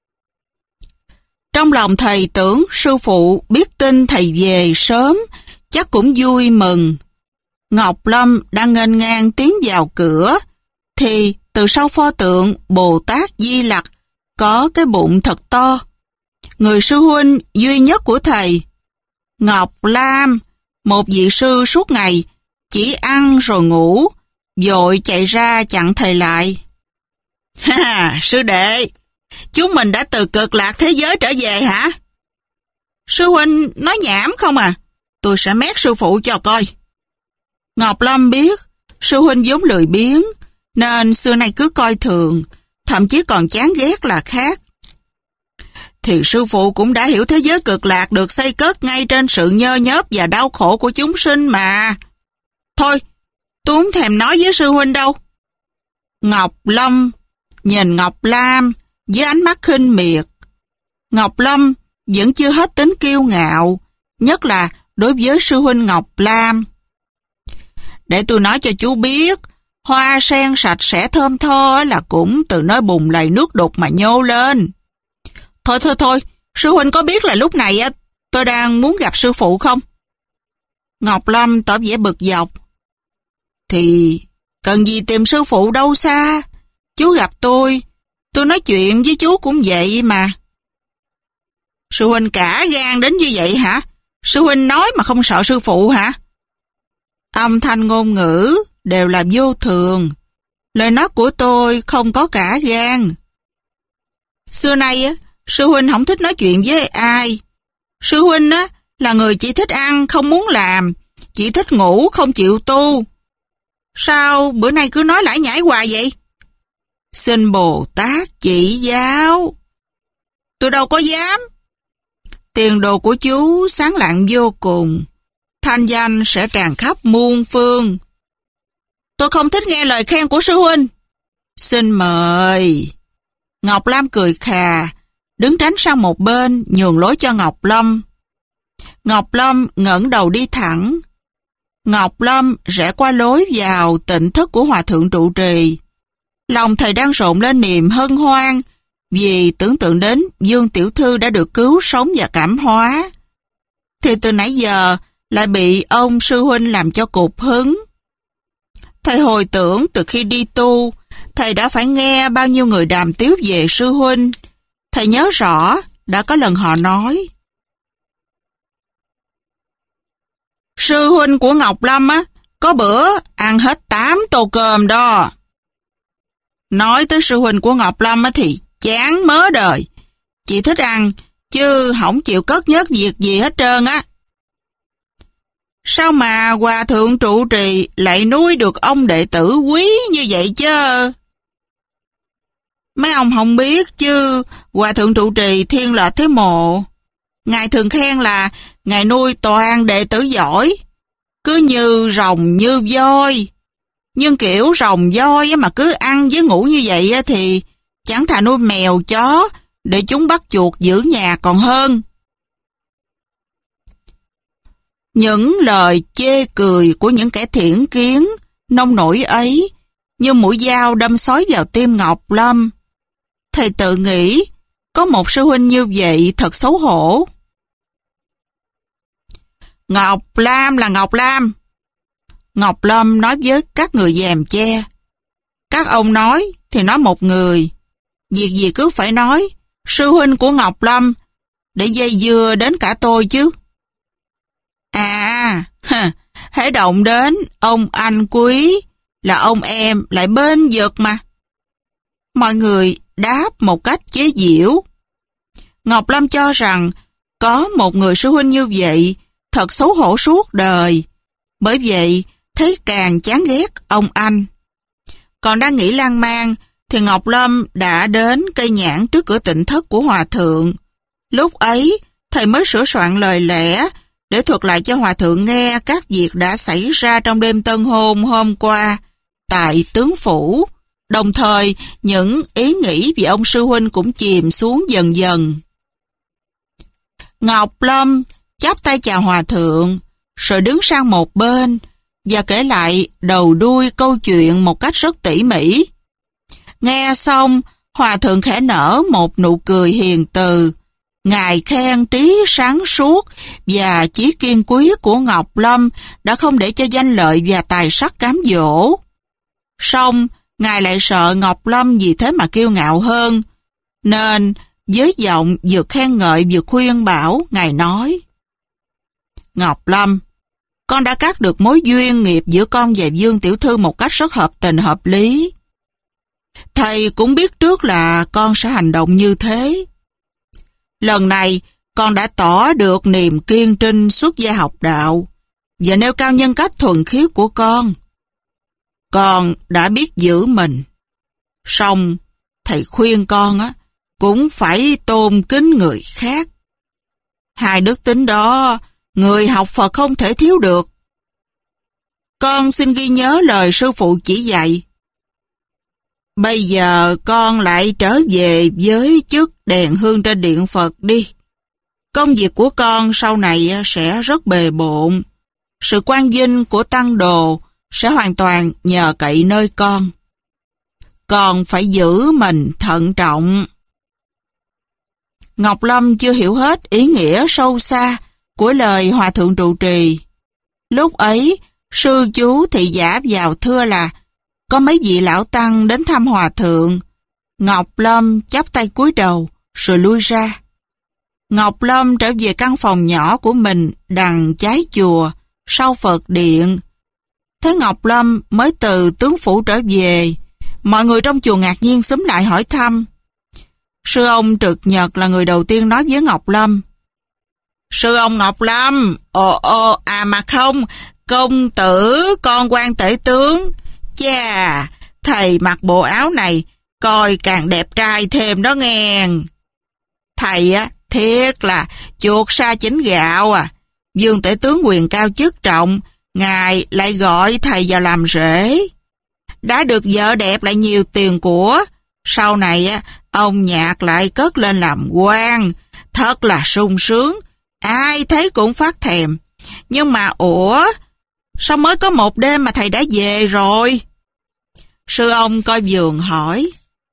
Trong lòng thầy tưởng sư phụ biết tin thầy về sớm, chắc cũng vui mừng. Ngọc Lâm đang nghênh ngang tiến vào cửa, thì từ sau pho tượng Bồ Tát Di Lặc có cái bụng thật to. Người sư huynh duy nhất của thầy, Ngọc Lam, một vị sư suốt ngày chỉ ăn rồi ngủ, vội chạy ra chặn thầy lại. Ha, sư đệ, chúng mình đã từ cực lạc thế giới trở về hả? Sư huynh nói nhảm không à? Tôi sẽ mét sư phụ cho coi. Ngọc Lâm biết sư huynh vốn lười biếng, nên xưa nay cứ coi thường, thậm chí còn chán ghét là khác. Thì sư phụ cũng đã hiểu thế giới cực lạc được xây cất ngay trên sự nhơ nhớp và đau khổ của chúng sinh mà. Thôi, tôi không thèm nói với sư huynh đâu. Ngọc Lâm nhìn Ngọc Lam với ánh mắt khinh miệt. Ngọc Lâm vẫn chưa hết tính kiêu ngạo, nhất là đối với sư huynh Ngọc Lam. Để tôi nói cho chú biết, hoa sen sạch sẽ thơm tho là cũng từ nơi bùn lầy nước đục mà nhô lên. Thôi thôi thôi, sư huynh có biết là lúc này tôi đang muốn gặp sư phụ không? Ngọc Lâm tỏ vẻ bực dọc. Thì cần gì tìm sư phụ đâu xa, chú gặp tôi, tôi nói chuyện với chú cũng vậy mà. Sư huynh cả gan đến như vậy hả? Sư huynh nói mà không sợ sư phụ hả? Âm thanh ngôn ngữ đều là vô thường. Lời nói của tôi không có cả gan. Xưa nay á, sư huynh không thích nói chuyện với ai. Sư huynh á là người chỉ thích ăn không muốn làm, chỉ thích ngủ không chịu tu. Sao bữa nay cứ nói lải nhải hoài vậy? Xin Bồ Tát chỉ giáo. Tôi đâu có dám. Tiền đồ của chú sáng lạng vô cùng. Thanh danh sẽ tràn khắp muôn phương. Tôi không thích nghe lời khen của sư huynh. Xin mời. Ngọc Lam cười khà, đứng tránh sang một bên, nhường lối cho Ngọc Lâm. Ngọc Lâm ngẩng đầu đi thẳng. Ngọc Lâm rẽ qua lối vào tịnh thất của Hòa Thượng trụ trì. Lòng thầy đang rộn lên niềm hân hoan, vì tưởng tượng đến Dương Tiểu Thư đã được cứu sống và cảm hóa. Thì từ nãy giờ lại bị ông sư huynh làm cho cụt hứng. Thầy hồi tưởng từ khi đi tu, thầy đã phải nghe bao nhiêu người đàm tiếu về sư huynh. Thầy nhớ rõ, đã có lần họ nói. Sư huynh của Ngọc Lâm á, có bữa ăn hết tám tô cơm đó. Nói tới sư huynh của Ngọc Lâm á thì chán mớ đời. Chỉ thích ăn, chứ không chịu cất nhớt việc gì hết trơn á. Sao mà Hòa Thượng trụ trì lại nuôi được ông đệ tử quý như vậy chứ? Mấy ông không biết chứ, Hòa Thượng trụ trì Thiên Lợi Thế Mộ, Ngài thường khen là Ngài nuôi toàn đệ tử giỏi, cứ như rồng như voi. Nhưng kiểu rồng voi mà cứ ăn với ngủ như vậy thì chẳng thà nuôi mèo chó để chúng bắt chuột giữ nhà còn hơn. Những lời chê cười của những kẻ thiển kiến, nông nổi ấy, như mũi dao đâm xói vào tim Ngọc Lâm. Thầy tự nghĩ, có một sư huynh như vậy thật xấu hổ. Ngọc Lam là Ngọc Lam. Ngọc Lâm nói với các người gièm che. Các ông nói thì nói một người. Việc gì cứ phải nói sư huynh của Ngọc Lâm để dây dưa đến cả tôi chứ. À, hễ động đến ông anh quý là ông em lại bên vực mà. Mọi người đáp một cách chế giễu. Ngọc Lâm cho rằng có một người sư huynh như vậy thật xấu hổ suốt đời. Bởi vậy thấy càng chán ghét ông anh. Còn đang nghĩ lan man thì Ngọc Lâm đã đến cây nhãn trước cửa tịnh thất của Hòa Thượng. Lúc ấy thầy mới sửa soạn lời lẽ để thuật lại cho Hòa Thượng nghe các việc đã xảy ra trong đêm tân hôn hôm qua tại tướng phủ. Đồng thời những ý nghĩ về ông sư huynh cũng chìm xuống dần dần. Ngọc Lâm chắp tay chào Hòa Thượng, rồi đứng sang một bên và kể lại đầu đuôi câu chuyện một cách rất tỉ mỉ. Nghe xong, Hòa Thượng khẽ nở một nụ cười hiền từ. Ngài khen trí sáng suốt và chí kiên quý của Ngọc Lâm đã không để cho danh lợi và tài sắc cám dỗ. Song, Ngài lại sợ Ngọc Lâm vì thế mà kiêu ngạo hơn, nên với giọng vừa khen ngợi vừa khuyên bảo, Ngài nói: Ngọc Lâm, con đã cắt được mối duyên nghiệp giữa con và Dương Tiểu Thư một cách rất hợp tình hợp lý. Thầy cũng biết trước là con sẽ hành động như thế. Lần này, con đã tỏ được niềm kiên trinh xuất gia học đạo và nêu cao nhân cách thuần khiết của con. Con đã biết giữ mình. Song, thầy khuyên con á cũng phải tôn kính người khác. Hai đức tính đó, người học Phật không thể thiếu được. Con xin ghi nhớ lời sư phụ chỉ dạy. Bây giờ con lại trở về với chức đèn hương trên điện Phật đi. Công việc của con sau này sẽ rất bề bộn. Sự quan vinh của tăng đồ sẽ hoàn toàn nhờ cậy nơi con. Con phải giữ mình thận trọng. Ngọc Lâm chưa hiểu hết ý nghĩa sâu xa của lời Hòa Thượng trụ trì. Lúc ấy, sư chú thị giả vào thưa là có mấy vị lão tăng đến thăm Hòa Thượng. Ngọc Lâm chắp tay cúi đầu rồi lui ra. Ngọc Lâm trở về căn phòng nhỏ của mình đằng trái chùa, sau Phật điện. Thế Ngọc Lâm mới từ tướng phủ trở về. Mọi người trong chùa ngạc nhiên xúm lại hỏi thăm. Sư ông Trực Nhật là người đầu tiên nói với Ngọc Lâm. Sư ông Ngọc Lâm, ồ ồ à mà không, công tử con quan tể tướng, cha, thầy mặc bộ áo này, coi càng đẹp trai thêm đó nghe. Thầy á, thiệt là chuột sa chính gạo à. Dương tể tướng quyền cao chức trọng, ngài lại gọi thầy vào làm rể. Đã được vợ đẹp lại nhiều tiền của, sau này á, ông Nhạc lại cất lên làm quan, thật là sung sướng, ai thấy cũng phát thèm. Nhưng mà ủa, sao mới có một đêm mà thầy đã về rồi? Sư ông coi vườn hỏi.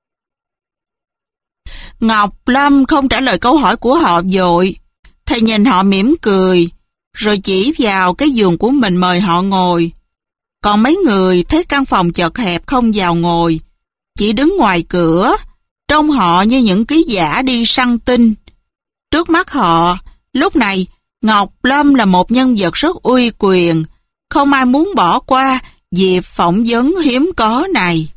Ngọc Lâm không trả lời câu hỏi của họ vội. Thầy nhìn họ mỉm cười, rồi chỉ vào cái giường của mình mời họ ngồi. Còn mấy người thấy căn phòng chật hẹp không vào ngồi, chỉ đứng ngoài cửa, trông họ như những ký giả đi săn tin. Trước mắt họ, lúc này, Ngọc Lâm là một nhân vật rất uy quyền, không ai muốn bỏ qua dịp phỏng vấn hiếm có này.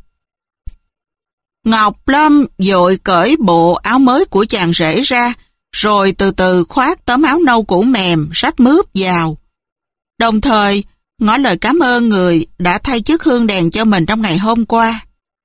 Ngọc Lâm vội cởi bộ áo mới của chàng rể ra, rồi từ từ khoác tấm áo nâu cũ mềm, rách mướp vào. Đồng thời, ngỏ lời cảm ơn người đã thay chiếc hương đèn cho mình trong ngày hôm qua.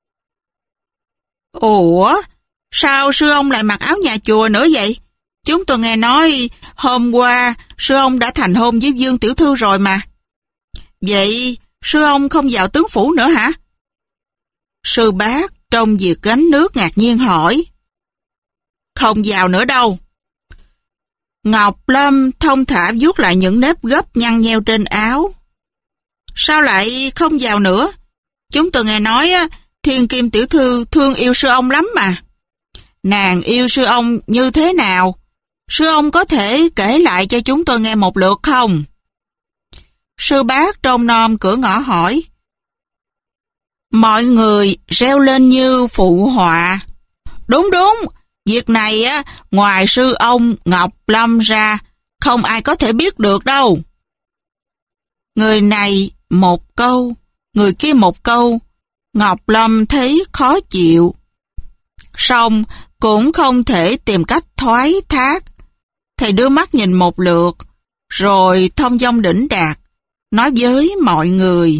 Ủa, sao sư ông lại mặc áo nhà chùa nữa vậy? Chúng tôi nghe nói hôm qua sư ông đã thành hôn với Dương tiểu thư rồi mà. Vậy sư ông không vào tướng phủ nữa hả? Sư Bác trong việc gánh nước ngạc nhiên hỏi. Không vào nữa đâu. Ngọc Lâm thông thả vuốt lại những nếp gấp nhăn nheo trên áo. Sao lại không vào nữa? Chúng tôi nghe nói Thiên Kim tiểu thư thương yêu sư ông lắm mà. Nàng yêu sư ông như thế nào? Sư ông có thể kể lại cho chúng tôi nghe một lượt không? Sư Bác trông nom cửa ngõ hỏi. Mọi người reo lên như phụ họa. Đúng đúng, việc này á, ngoài sư ông Ngọc Lâm ra, không ai có thể biết được đâu. Người này một câu, người kia một câu, Ngọc Lâm thấy khó chịu. Song cũng không thể tìm cách thoái thác. Thầy đưa mắt nhìn một lượt, rồi thông dong đỉnh đạt, nói với mọi người.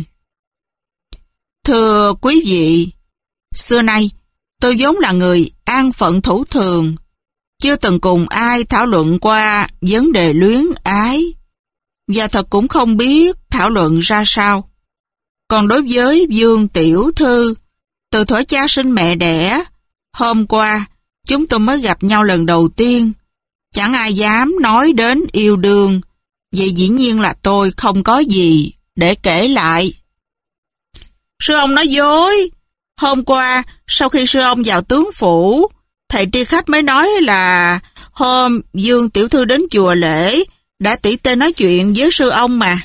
Thưa quý vị, xưa nay tôi vốn là người an phận thủ thường, chưa từng cùng ai thảo luận qua vấn đề luyến ái, và thật cũng không biết thảo luận ra sao. Còn đối với Dương tiểu thư, từ thuở cha sinh mẹ đẻ, hôm qua chúng tôi mới gặp nhau lần đầu tiên, chẳng ai dám nói đến yêu đương, vậy dĩ nhiên là tôi không có gì để kể lại. Sư ông nói dối. Hôm qua, sau khi sư ông vào tướng phủ, thầy tri khách mới nói là hôm Dương tiểu thư đến chùa lễ, đã tỉ tê nói chuyện với sư ông mà.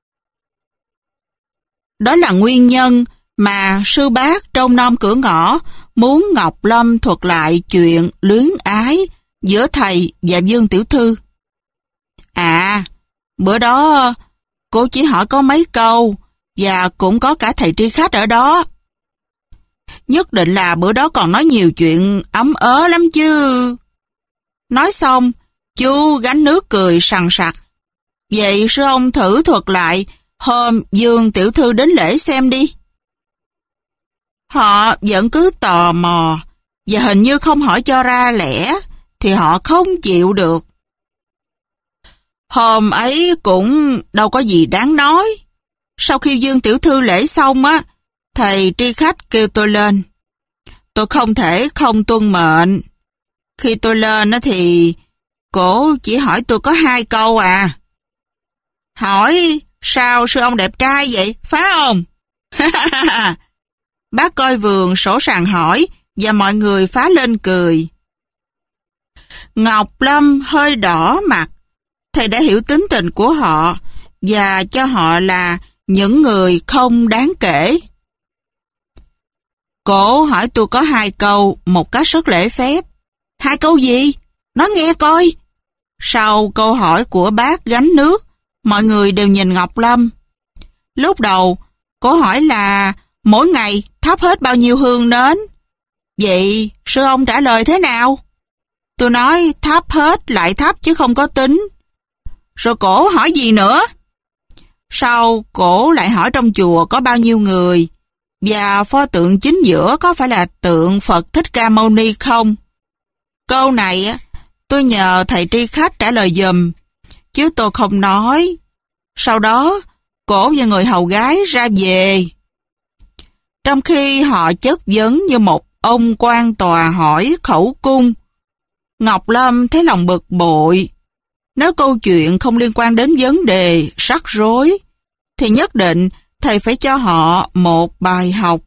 Đó là nguyên nhân mà sư Bác trong nom cửa ngõ muốn Ngọc Lâm thuật lại chuyện luyến ái giữa thầy và Dương tiểu thư. À, bữa đó cô chỉ hỏi có mấy câu, và cũng có cả thầy tri khách ở đó. Nhất định là bữa đó còn nói nhiều chuyện ấm ớ lắm chứ. Nói xong, chú gánh nước cười sằng sặc. Vậy sư ông thử thuật lại hôm Dương tiểu thư đến lễ xem đi. Họ vẫn cứ tò mò, và hình như không hỏi cho ra lẽ, thì họ không chịu được. Hôm ấy cũng đâu có gì đáng nói. Sau khi Dương tiểu thư lễ xong á, thầy tri khách kêu tôi lên. Tôi không thể không tuân mệnh. Khi tôi lên á thì cổ chỉ hỏi tôi có hai câu à. Hỏi sao sư ông đẹp trai vậy, phá không? Bác coi vườn sổ sàng hỏi, và mọi người phá lên cười. Ngọc Lâm hơi đỏ mặt. Thầy đã hiểu tính tình của họ, và cho họ là những người không đáng kể. Cổ hỏi tôi có hai câu một cách rất lễ phép. Hai câu gì? Nói nghe coi. Sau câu hỏi của bác gánh nước, mọi người đều nhìn Ngọc Lâm. Lúc đầu, cổ hỏi là mỗi ngày thắp hết bao nhiêu hương nến. Vậy sư ông trả lời thế nào? Tôi nói thắp hết lại thắp chứ không có tính. Rồi cổ hỏi gì nữa? Sau cổ lại hỏi trong chùa có bao nhiêu người, Và pho tượng chính giữa có phải là tượng Phật Thích Ca Mâu Ni không? Câu này á, tôi nhờ thầy tri khách trả lời giùm, chứ tôi không nói. Sau đó, cổ và người hầu gái ra về. Trong khi họ chất vấn như một ông quan tòa hỏi khẩu cung, Ngọc Lâm thấy lòng bực bội. Nếu câu chuyện không liên quan đến vấn đề rắc rối, thì nhất định thầy phải cho họ một bài học.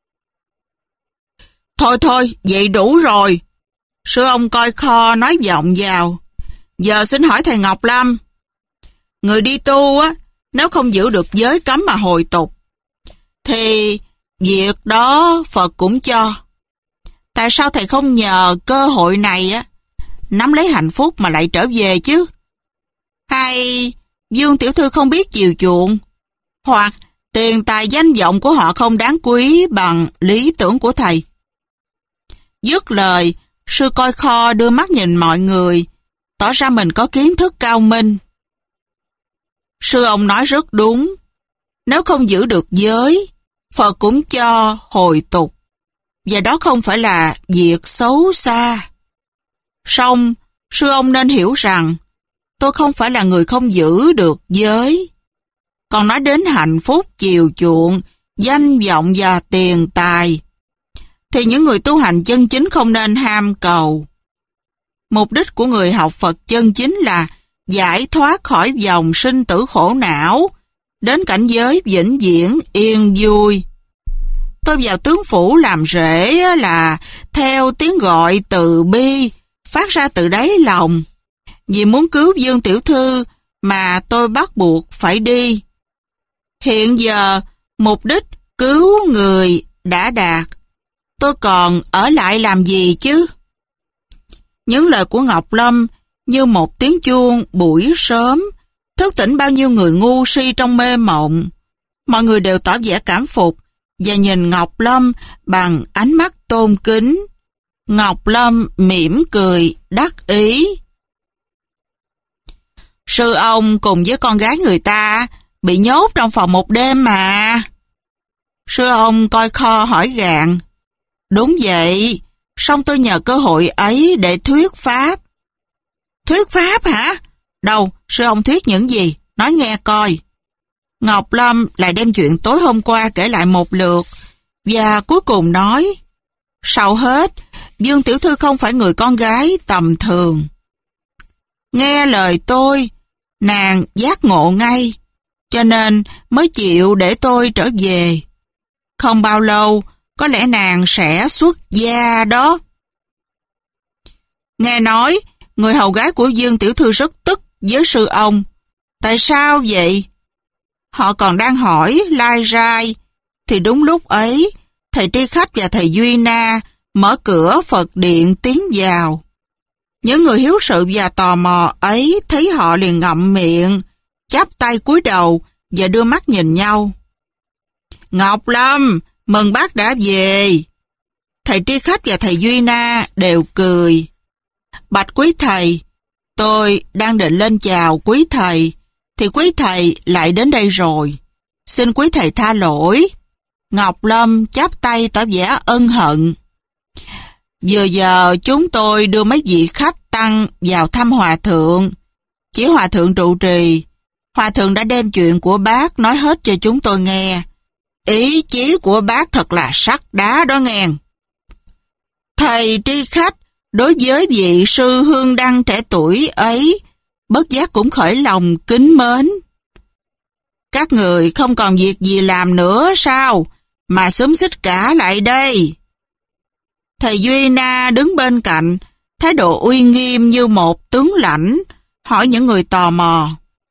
Thôi thôi, vậy đủ rồi. Sư ông coi kho nói vọng vào. Giờ xin hỏi thầy Ngọc Lâm, người đi tu á, nếu không giữ được giới cấm mà hồi tục, thì việc đó Phật cũng cho. Tại sao thầy không nhờ cơ hội này á, nắm lấy hạnh phúc mà lại trở về chứ? Hay Dương tiểu thư không biết chiều chuộng, hoặc tiền tài danh vọng của họ không đáng quý bằng lý tưởng của thầy? Dứt lời, sư coi kho đưa mắt nhìn mọi người, tỏ ra mình có kiến thức cao minh. Sư ông nói rất đúng. Nếu không giữ được giới, Phật cũng cho hồi tục, và đó không phải là việc xấu xa. Song, sư ông nên hiểu rằng, tôi không phải là người không giữ được giới. Còn nói đến hạnh phúc, chiều chuộng, danh vọng và tiền tài, thì những người tu hành chân chính không nên ham cầu. Mục đích của người học Phật chân chính là giải thoát khỏi vòng sinh tử khổ não, đến cảnh giới vĩnh viễn yên vui. Tôi vào tướng phủ làm rễ là theo tiếng gọi từ bi, phát ra từ đáy lòng. Vì muốn cứu Dương tiểu thư mà tôi bắt buộc phải đi. Hiện giờ, mục đích cứu người đã đạt, tôi còn ở lại làm gì chứ? Những lời của Ngọc Lâm như một tiếng chuông buổi sớm, thức tỉnh bao nhiêu người ngu si trong mê mộng. Mọi người đều tỏ vẻ cảm phục và nhìn Ngọc Lâm bằng ánh mắt tôn kính. Ngọc Lâm mỉm cười đắc ý. Sư ông cùng với con gái người ta bị nhốt trong phòng một đêm mà. Sư ông coi kho hỏi gạn. Đúng vậy, song tôi nhờ cơ hội ấy để thuyết pháp. Thuyết pháp hả? Đâu, sư ông thuyết những gì? Nói nghe coi. Ngọc Lâm lại đem chuyện tối hôm qua kể lại một lượt, và cuối cùng nói, sau hết, Dương tiểu thư không phải người con gái tầm thường. Nghe lời tôi, nàng giác ngộ ngay, cho nên mới chịu để tôi trở về. Không bao lâu, có lẽ nàng sẽ xuất gia đó. Nghe nói, người hầu gái của Dương tiểu thư rất tức với sư ông. Tại sao vậy? Họ còn đang hỏi lai rai, thì đúng lúc ấy, thầy tri khách và thầy Duy Na mở cửa Phật điện tiến vào. Những người hiếu sự và tò mò ấy thấy họ liền ngậm miệng, chắp tay cúi đầu và đưa mắt nhìn nhau. Ngọc Lâm, mừng bác đã về. Thầy tri khách và thầy Duy Na đều cười. Bạch quý thầy, tôi đang định lên chào quý thầy, thì quý thầy lại đến đây rồi. Xin quý thầy tha lỗi. Ngọc Lâm chắp tay tỏ vẻ ân hận. Vừa giờ chúng tôi đưa mấy vị khách tăng vào thăm hòa thượng. Chỉ hòa thượng trụ trì. Hòa thượng đã đem chuyện của bác nói hết cho chúng tôi nghe. Ý chí của bác thật là sắt đá đó nghe. Thầy tri khách đối với vị sư hương đăng trẻ tuổi ấy, bất giác cũng khởi lòng kính mến. Các người không còn việc gì làm nữa sao, mà xúm xích cả lại đây. Thầy Duy Na đứng bên cạnh, thái độ uy nghiêm như một tướng lãnh, hỏi những người tò mò.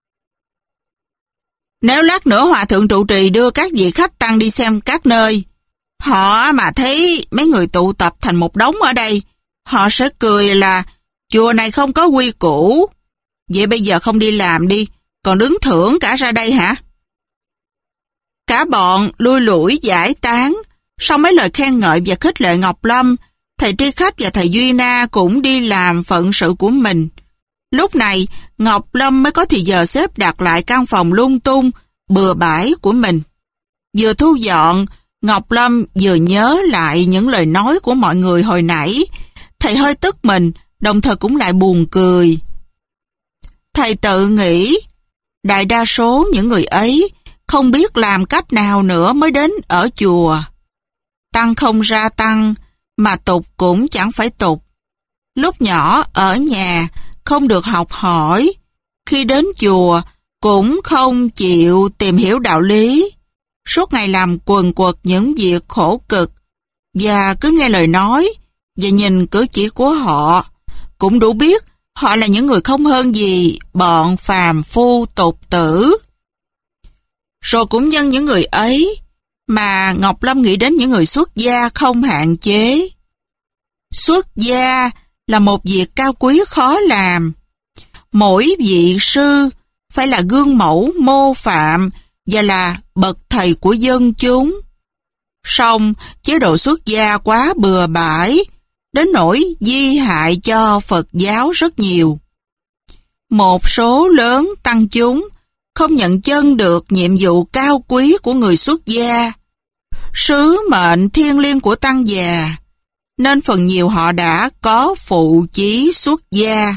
Nếu lát nữa hòa thượng trụ trì đưa các vị khách tăng đi xem các nơi, họ mà thấy mấy người tụ tập thành một đống ở đây, họ sẽ cười là chùa này không có quy củ. Vậy bây giờ không đi làm đi, còn đứng thưởng cả ra đây hả? Cả bọn lui lủi giải tán. Sau mấy lời khen ngợi và khích lệ Ngọc Lâm, thầy tri khách và thầy Duy Na cũng đi làm phận sự của mình. Lúc này, Ngọc Lâm mới có thì giờ xếp đặt lại căn phòng lung tung, bừa bãi của mình. Vừa thu dọn, Ngọc Lâm vừa nhớ lại những lời nói của mọi người hồi nãy, thầy hơi tức mình, đồng thời cũng lại buồn cười. Thầy tự nghĩ, đại đa số những người ấy không biết làm cách nào nữa mới đến ở chùa. Tăng không ra tăng, mà tục cũng chẳng phải tục. Lúc nhỏ ở nhà không được học hỏi, khi đến chùa cũng không chịu tìm hiểu đạo lý. Suốt ngày làm quần quật những việc khổ cực, và cứ nghe lời nói và nhìn cử chỉ của họ, cũng đủ biết họ là những người không hơn gì bọn phàm phu tục tử. Rồi cũng nhân những người ấy mà Ngọc Lâm nghĩ đến những người xuất gia không hạn chế. Xuất gia là một việc cao quý khó làm. Mỗi vị sư phải là gương mẫu mô phạm và là bậc thầy của dân chúng. Song chế độ xuất gia quá bừa bãi, đến nỗi di hại cho Phật giáo rất nhiều. Một số lớn tăng chúng không nhận chân được nhiệm vụ cao quý của người xuất gia, sứ mệnh thiêng liêng của tăng già, nên phần nhiều họ đã có phụ chí xuất gia.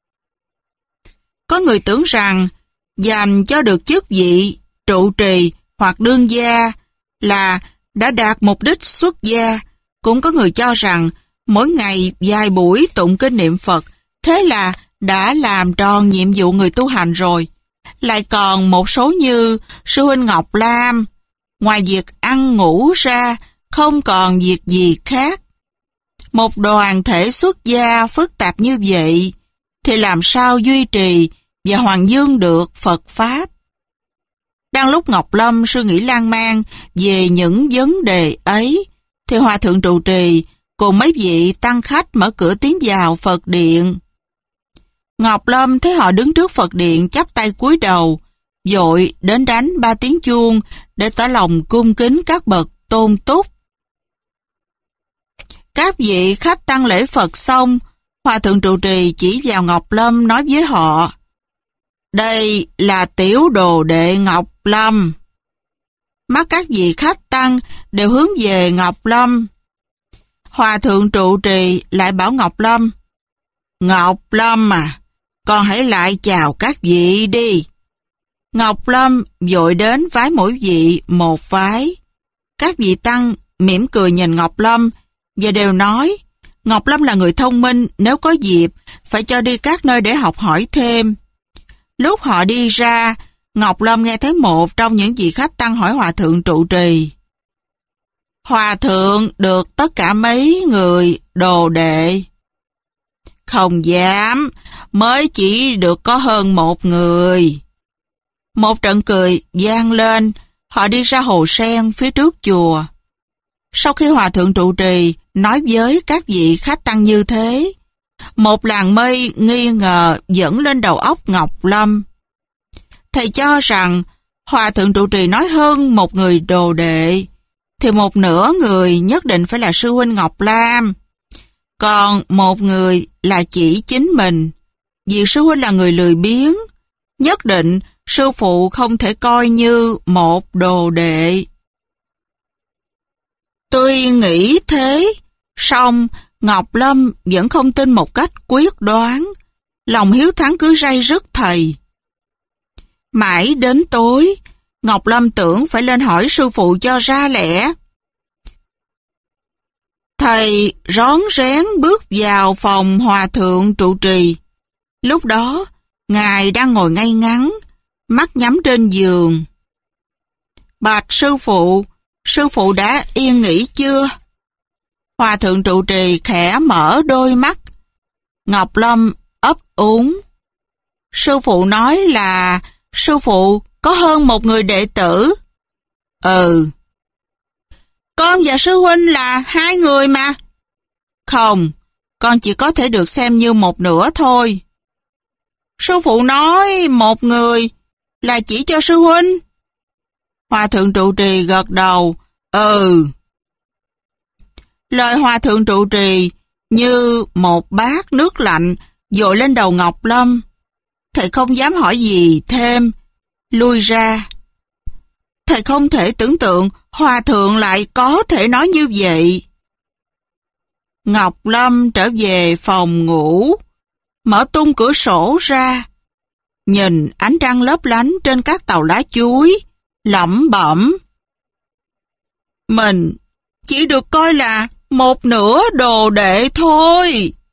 Có người tưởng rằng dành cho được chức vị trụ trì hoặc đương gia là đã đạt mục đích xuất gia. Cũng có người cho rằng mỗi ngày vài buổi tụng kinh niệm Phật, thế là đã làm tròn nhiệm vụ người tu hành rồi. Lại còn một số như sư huynh Ngọc Lam, ngoài việc ăn ngủ ra không còn việc gì khác. Một đoàn thể xuất gia phức tạp như vậy thì làm sao duy trì và hoàn dương được Phật Pháp? Đang lúc Ngọc Lâm suy nghĩ lan man về những vấn đề ấy, thì Hòa Thượng trụ trì cùng mấy vị tăng khách mở cửa tiến vào Phật điện. Ngọc Lâm thấy họ đứng trước Phật điện chắp tay cúi đầu, vội đến đánh ba tiếng chuông để tỏ lòng cung kính các bậc tôn túc. Các vị khách tăng lễ Phật xong, Hòa Thượng trụ trì chỉ vào Ngọc Lâm nói với họ: đây là tiểu đồ đệ Ngọc Lâm. Mắt các vị khách tăng đều hướng về Ngọc Lâm. Hòa Thượng trụ trì lại bảo Ngọc Lâm: Ngọc Lâm à, con hãy lại chào các vị đi. Ngọc Lâm vội đến vái mỗi vị một vái. Các vị tăng mỉm cười nhìn Ngọc Lâm và đều nói Ngọc Lâm là người thông minh, nếu có dịp phải cho đi các nơi để học hỏi thêm. Lúc họ đi ra, Ngọc Lâm nghe thấy một trong những vị khách tăng hỏi Hòa Thượng trụ trì: Hòa Thượng được tất cả mấy người đồ đệ? Không dám, mới chỉ được có hơn một người. Một trận cười vang lên, họ đi ra hồ sen phía trước chùa. Sau khi Hòa Thượng trụ trì nói với các vị khách tăng như thế, một làn mây nghi ngờ dẫn lên đầu óc Ngọc Lâm. Thầy cho rằng Hòa Thượng trụ trì nói hơn một người đồ đệ, thì một nửa người nhất định phải là sư huynh Ngọc Lam, còn một người là chỉ chính mình. Vì sư huynh là người lười biếng, nhất định sư phụ không thể coi như một đồ đệ. Tuy nghĩ thế, song Ngọc Lâm vẫn không tin một cách quyết đoán, lòng hiếu thắng cứ ray rứt thầy. Mãi đến tối, Ngọc Lâm tưởng phải lên hỏi sư phụ cho ra lẽ. Thầy rón rén bước vào phòng Hòa Thượng trụ trì. Lúc đó, Ngài đang ngồi ngay ngắn, mắt nhắm trên giường. Bạch sư phụ, sư phụ đã yên nghỉ chưa? Hòa Thượng trụ trì khẽ mở đôi mắt. Ngọc Lâm ấp úng. Sư phụ nói là sư phụ có hơn một người đệ tử. Ừ. Con và sư huynh là hai người mà. Không, con chỉ có thể được xem như một nửa thôi. Sư phụ nói một người là chỉ cho sư huynh. Hòa Thượng trụ trì gật đầu. Ừ. Lời Hòa Thượng trụ trì như một bát nước lạnh dội lên đầu Ngọc Lâm. Thầy không dám hỏi gì thêm, lui ra. Thầy không thể tưởng tượng hòa thượng lại có thể nói như vậy. Ngọc Lâm trở về phòng ngủ, mở tung cửa sổ ra, nhìn ánh trăng lấp lánh trên các tàu lá chuối, lẩm bẩm. Mình chỉ được coi là một nửa đồ đệ thôi.